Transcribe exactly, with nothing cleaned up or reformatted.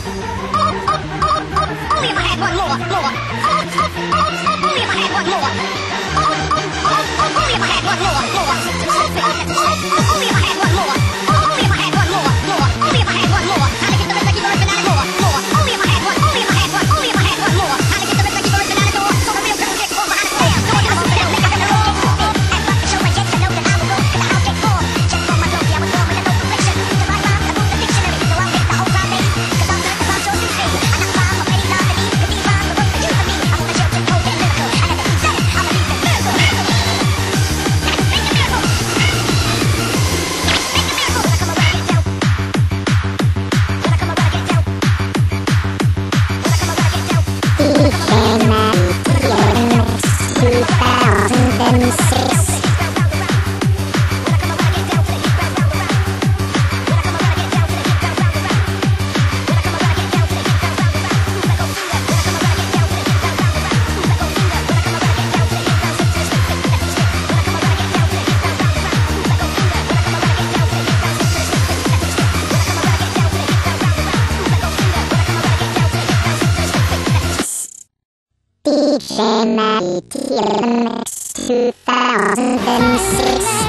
Only if I had one more, more. Only if I had one more. Only if I had one more, more. Only if I had one more. Only if I had one more, more. Only if I had one more. I'ma get the rest, I keep on ripping out it more, more. Only if I had one, only if I had one, only if I had one more. I'ma get the rest, I keep on ripping out it more. So the real girl gets over, I'm a fan. Don't give a fuck, make it in the room. Act rough to show my jet to know that I will go to the house get full. Check for my trophy, I was born with a no affliction. To write rhymes, I move the dictionary. So I'll get the whole rhyme baby. Cause I'm good, cause I'm so sincere. I knock rhyme, I'm ready, not ready. Cause these rhymes are work for you and me. I want a chill to know they're lyrical. I got the beat set, I believe in miracle, miracle. Make a miracle. Make a miracle. When I come around, I get dope. When I come around, I get dope. When I come around, I get dope. two thousand six. D J Matty T M X two thousand six.